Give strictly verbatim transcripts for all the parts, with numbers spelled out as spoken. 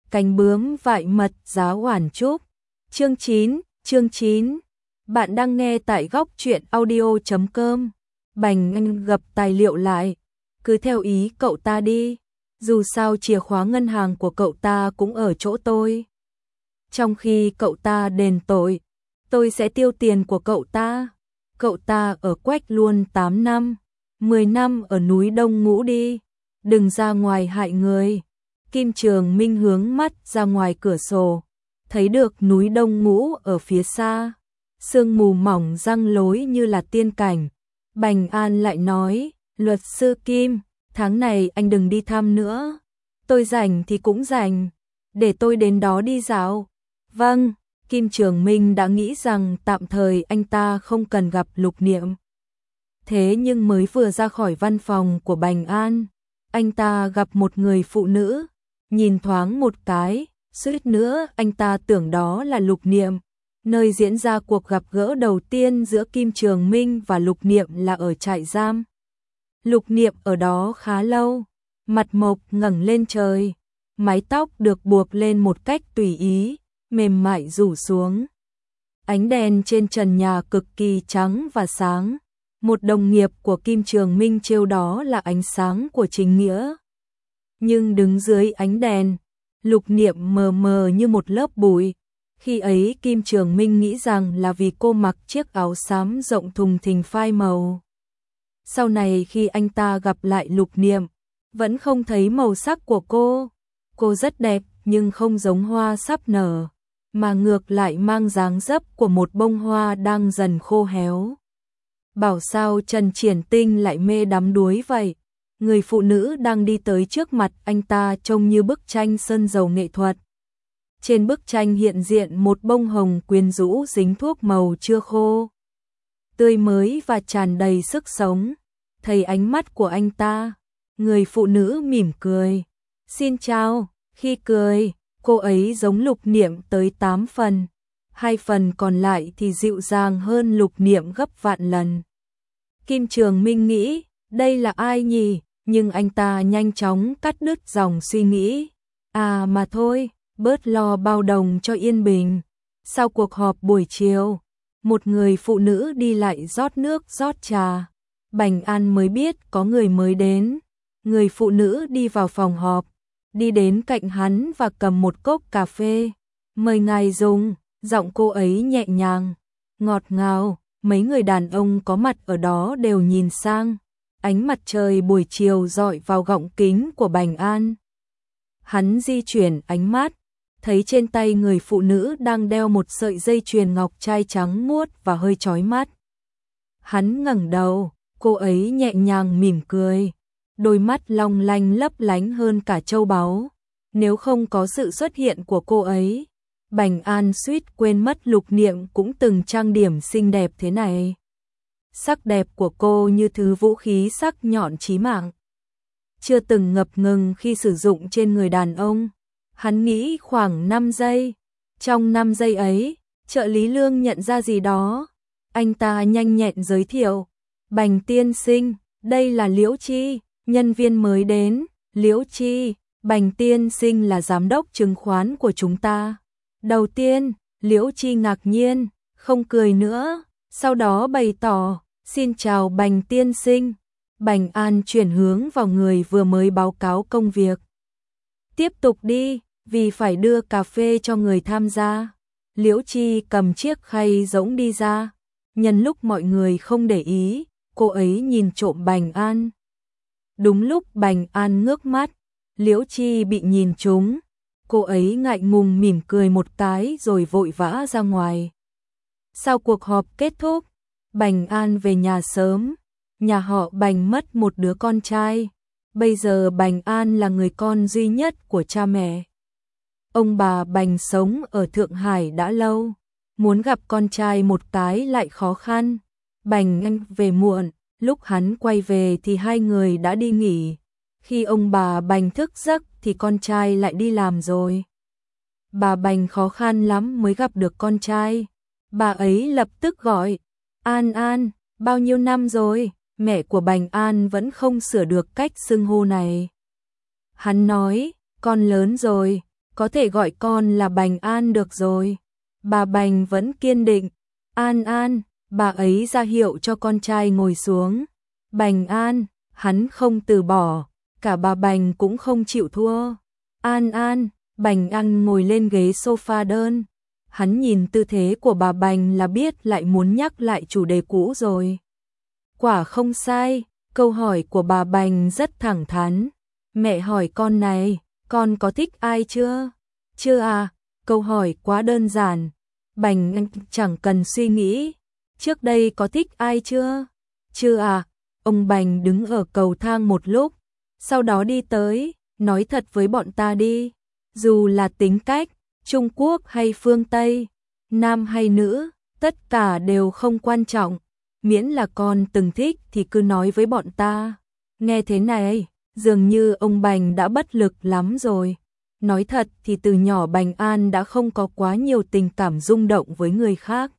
cánh bướm vại mật giá oản trúc. Chương chín, chương chín. Bạn đang nghe tại góc truyện audio chấm com. Bành Anh gập tài liệu lại, cứ theo ý cậu ta đi, dù sao chìa khóa ngân hàng của cậu ta cũng ở chỗ tôi. Trong khi cậu ta đền tội, tôi sẽ tiêu tiền của cậu ta. Cậu ta ở Quách luôn tám năm, mười năm ở núi Đông ngủ đi, đừng ra ngoài hại người. Kim Trường Minh hướng mắt ra ngoài cửa sổ, thấy được núi Đông ngũ ở phía xa, sương mù mỏng răng lối như là tiên cảnh. Bành An lại nói, luật sư Kim, tháng này anh đừng đi thăm nữa, tôi rảnh thì cũng rảnh, để tôi đến đó đi dạo. Vâng, Kim Trường Minh đã nghĩ rằng tạm thời anh ta không cần gặp Lục Niệm. Thế nhưng mới vừa ra khỏi văn phòng của Bành An, anh ta gặp một người phụ nữ, nhìn thoáng một cái, suýt nữa anh ta tưởng đó là Lục Niệm. Nơi diễn ra cuộc gặp gỡ đầu tiên giữa Kim Trường Minh và Lục Niệm là ở trại giam. Lục Niệm ở đó khá lâu, mặt mộc ngẩng lên trời, mái tóc được buộc lên một cách tùy ý, mềm mại rủ xuống. Ánh đèn trên trần nhà cực kỳ trắng và sáng. Một đồng nghiệp của Kim Trường Minh trêu đó là ánh sáng của chính nghĩa. Nhưng đứng dưới ánh đèn, Lục Niệm mờ mờ như một lớp bụi. Khi ấy Kim Trường Minh nghĩ rằng là vì cô mặc chiếc áo xám rộng thùng thình phai màu. Sau này khi anh ta gặp lại Lục Niệm, vẫn không thấy màu sắc của cô. Cô rất đẹp nhưng không giống hoa sắp nở, mà ngược lại mang dáng dấp của một bông hoa đang dần khô héo. Bảo sao Trần Triển Tinh lại mê đắm đuối vậy? Người phụ nữ đang đi tới trước mặt anh ta trông như bức tranh sơn dầu nghệ thuật. Trên bức tranh hiện diện một bông hồng quyến rũ dính thuốc màu chưa khô, tươi mới và tràn đầy sức sống. Thấy ánh mắt của anh ta, người phụ nữ mỉm cười. Xin chào. Khi cười, cô ấy giống Lục Niệm tới tám phần. Hai phần còn lại thì dịu dàng hơn Lục Niệm gấp vạn lần. Kim Trường Minh nghĩ, đây là ai nhỉ? Nhưng anh ta nhanh chóng cắt đứt dòng suy nghĩ. À mà thôi, bớt lo bao đồng cho yên bình. Sau cuộc họp buổi chiều, một người phụ nữ đi lại rót nước rót trà. Bành An mới biết có người mới đến. Người phụ nữ đi vào phòng họp, đi đến cạnh hắn và cầm một cốc cà phê. Mời ngài dùng. Giọng cô ấy nhẹ nhàng, ngọt ngào. Mấy người đàn ông có mặt ở đó đều nhìn sang. Ánh mặt trời buổi chiều rọi vào gọng kính của Bành An. Hắn di chuyển ánh mắt, thấy trên tay người phụ nữ đang đeo một sợi dây chuyền ngọc trai trắng muốt và hơi chói mắt. Hắn ngẩng đầu, cô ấy nhẹ nhàng mỉm cười, đôi mắt long lanh lấp lánh hơn cả châu báu. Nếu không có sự xuất hiện của cô ấy, Bành An suýt quên mất Lục Niệm cũng từng trang điểm xinh đẹp thế này. Sắc đẹp của cô như thứ vũ khí sắc nhọn chí mạng, chưa từng ngập ngừng khi sử dụng trên người đàn ông. Hắn nghĩ khoảng năm giây. Trong năm giây ấy, trợ lý Lương nhận ra gì đó. Anh ta nhanh nhẹn giới thiệu, Bành tiên sinh, đây là Liễu Chi, nhân viên mới đến. Liễu Chi, Bành tiên sinh là giám đốc chứng khoán của chúng ta. Đầu tiên, Liễu Chi ngạc nhiên, không cười nữa, sau đó bày tỏ, xin chào Bành tiên sinh. Bành An chuyển hướng vào người vừa mới báo cáo công việc. Tiếp tục đi, vì phải đưa cà phê cho người tham gia. Liễu Chi cầm chiếc khay rỗng đi ra. Nhân lúc mọi người không để ý, cô ấy nhìn trộm Bành An. Đúng lúc Bành An ngước mắt, Liễu Chi bị nhìn trúng. Cô ấy ngại ngùng mỉm cười một cái rồi vội vã ra ngoài. Sau cuộc họp kết thúc, Bành An về nhà sớm. Nhà họ Bành mất một đứa con trai. Bây giờ Bành An là người con duy nhất của cha mẹ. Ông bà Bành sống ở Thượng Hải đã lâu, muốn gặp con trai một cái lại khó khăn. Bành Anh về muộn, lúc hắn quay về thì hai người đã đi nghỉ. Khi ông bà Bành thức giấc thì con trai lại đi làm rồi. Bà Bành khó khăn lắm mới gặp được con trai. Bà ấy lập tức gọi, An An, bao nhiêu năm rồi? Mẹ của Bành An vẫn không sửa được cách xưng hô này. Hắn nói, con lớn rồi, có thể gọi con là Bành An được rồi. Bà Bành vẫn kiên định. An An, bà ấy ra hiệu cho con trai ngồi xuống. Bành An, hắn không từ bỏ, cả bà Bành cũng không chịu thua. An An, Bành An ngồi lên ghế sofa đơn. Hắn nhìn tư thế của bà Bành là biết lại muốn nhắc lại chủ đề cũ rồi. Quả không sai, câu hỏi của bà Bành rất thẳng thắn. Mẹ hỏi con này, con có thích ai chưa? Chưa à, câu hỏi quá đơn giản. Bành An chẳng cần suy nghĩ. Trước đây có thích ai chưa? Chưa à, ông Bành đứng ở cầu thang một lúc, sau đó đi tới, nói thật với bọn ta đi. Dù là tính cách, Trung Quốc hay phương Tây, nam hay nữ, tất cả đều không quan trọng. Miễn là con từng thích thì cứ nói với bọn ta. Nghe thế này, dường như ông Bành đã bất lực lắm rồi. Nói thật thì từ nhỏ Bành An đã không có quá nhiều tình cảm rung động với người khác.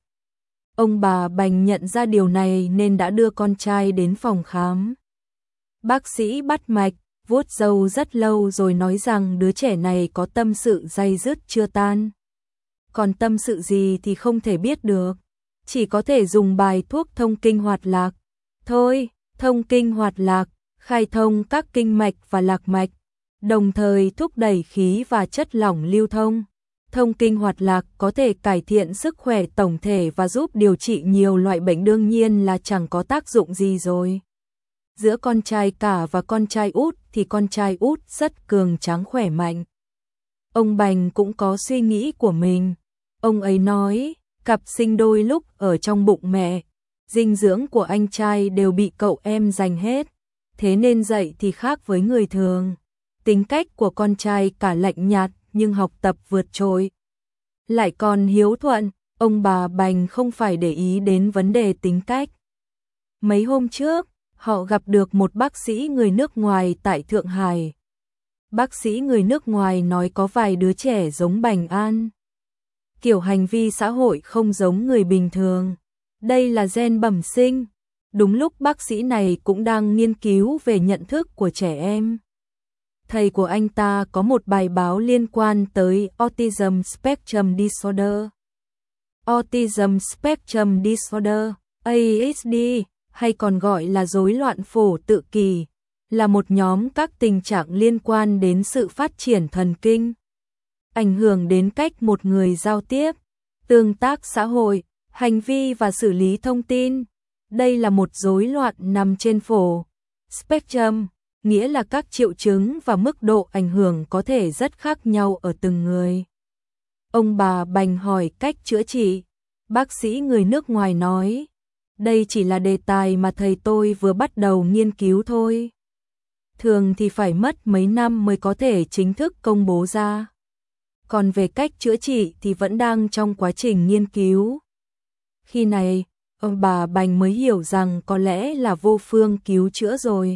Ông bà Bành nhận ra điều này nên đã đưa con trai đến phòng khám. Bác sĩ bắt mạch, vuốt râu rất lâu rồi nói rằng đứa trẻ này có tâm sự day dứt chưa tan. Còn tâm sự gì thì không thể biết được, chỉ có thể dùng bài thuốc thông kinh hoạt lạc. Thôi, thông kinh hoạt lạc, khai thông các kinh mạch và lạc mạch, đồng thời thúc đẩy khí và chất lỏng lưu thông. Thông kinh hoạt lạc có thể cải thiện sức khỏe tổng thể và giúp điều trị nhiều loại bệnh, đương nhiên là chẳng có tác dụng gì rồi. Giữa con trai cả và con trai út thì con trai út rất cường tráng khỏe mạnh. Ông Bành cũng có suy nghĩ của mình. Ông ấy nói, cặp sinh đôi lúc ở trong bụng mẹ, dinh dưỡng của anh trai đều bị cậu em giành hết, thế nên dạy thì khác với người thường. Tính cách của con trai cả lạnh nhạt nhưng học tập vượt trội, lại còn hiếu thuận. Ông bà Bành không phải để ý đến vấn đề tính cách. Mấy hôm trước, họ gặp được một bác sĩ người nước ngoài tại Thượng Hải. Bác sĩ người nước ngoài nói có vài đứa trẻ giống Bành An. Kiểu hành vi xã hội không giống người bình thường. Đây là gen bẩm sinh. Đúng lúc bác sĩ này cũng đang nghiên cứu về nhận thức của trẻ em. Thầy của anh ta có một bài báo liên quan tới Autism Spectrum Disorder. Autism Spectrum Disorder, A S D, hay còn gọi là rối loạn phổ tự kỷ, là một nhóm các tình trạng liên quan đến sự phát triển thần kinh, ảnh hưởng đến cách một người giao tiếp, tương tác xã hội, hành vi và xử lý thông tin. Đây là một rối loạn nằm trên phổ spectrum, nghĩa là các triệu chứng và mức độ ảnh hưởng có thể rất khác nhau ở từng người. Ông bà Bành hỏi cách chữa trị. Bác sĩ người nước ngoài nói, đây chỉ là đề tài mà thầy tôi vừa bắt đầu nghiên cứu thôi. Thường thì phải mất mấy năm mới có thể chính thức công bố ra. Còn về cách chữa trị thì vẫn đang trong quá trình nghiên cứu. Khi này, ông bà Bành mới hiểu rằng có lẽ là vô phương cứu chữa rồi.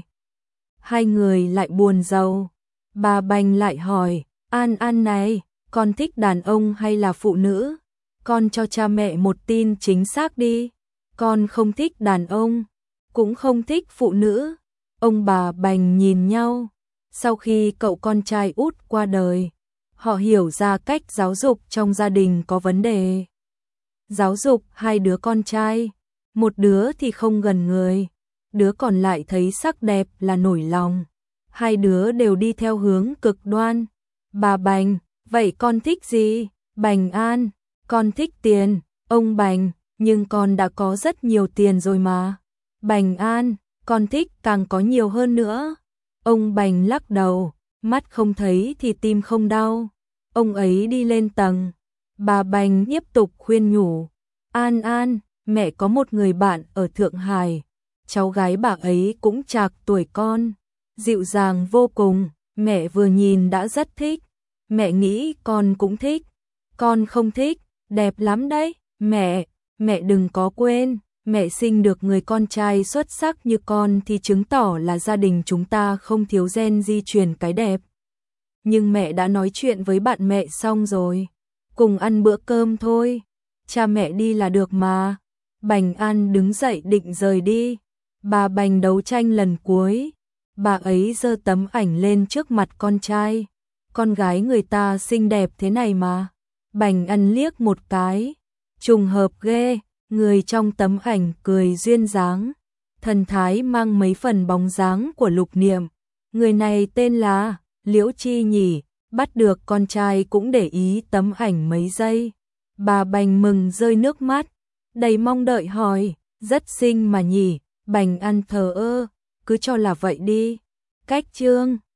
Hai người lại buồn rầu. Bà Bành lại hỏi, An An này, con thích đàn ông hay là phụ nữ? Con cho cha mẹ một tin chính xác đi. Con không thích đàn ông, cũng không thích phụ nữ. Ông bà Bành nhìn nhau. Sau khi cậu con trai út qua đời, họ hiểu ra cách giáo dục trong gia đình có vấn đề. Giáo dục hai đứa con trai, một đứa thì không gần người, đứa còn lại thấy sắc đẹp là nổi lòng. Hai đứa đều đi theo hướng cực đoan. Bà Bành, vậy con thích gì? Bành An, con thích tiền. Ông Bành, nhưng con đã có rất nhiều tiền rồi mà. Bành An, con thích càng có nhiều hơn nữa. Ông Bành lắc đầu, mắt không thấy thì tim không đau. Ông ấy đi lên tầng. Bà Bành tiếp tục khuyên nhủ. An An, mẹ có một người bạn ở Thượng Hải. Cháu gái bà ấy cũng trạc tuổi con. Dịu dàng vô cùng, mẹ vừa nhìn đã rất thích. Mẹ nghĩ con cũng thích. Con không thích, đẹp lắm đấy. Mẹ, mẹ đừng có quên, mẹ sinh được người con trai xuất sắc như con thì chứng tỏ là gia đình chúng ta không thiếu gen di truyền cái đẹp. Nhưng mẹ đã nói chuyện với bạn mẹ xong rồi, cùng ăn bữa cơm thôi, cha mẹ đi là được mà. Bành An đứng dậy định rời đi. Bà Bành đấu tranh lần cuối, bà ấy giơ tấm ảnh lên trước mặt con trai. con gái người ta xinh đẹp thế này mà. Bành Ân liếc một cái, trùng hợp ghê, người trong tấm ảnh cười duyên dáng, thần thái mang mấy phần bóng dáng của Lục Niệm. Người này tên là Liễu Chi nhỉ, bắt được con trai cũng để ý tấm ảnh mấy giây. Bà Bành mừng rơi nước mắt, đầy mong đợi hỏi, rất xinh mà nhỉ. Bành Ân thờ ơ, cứ cho là vậy đi. Cách chương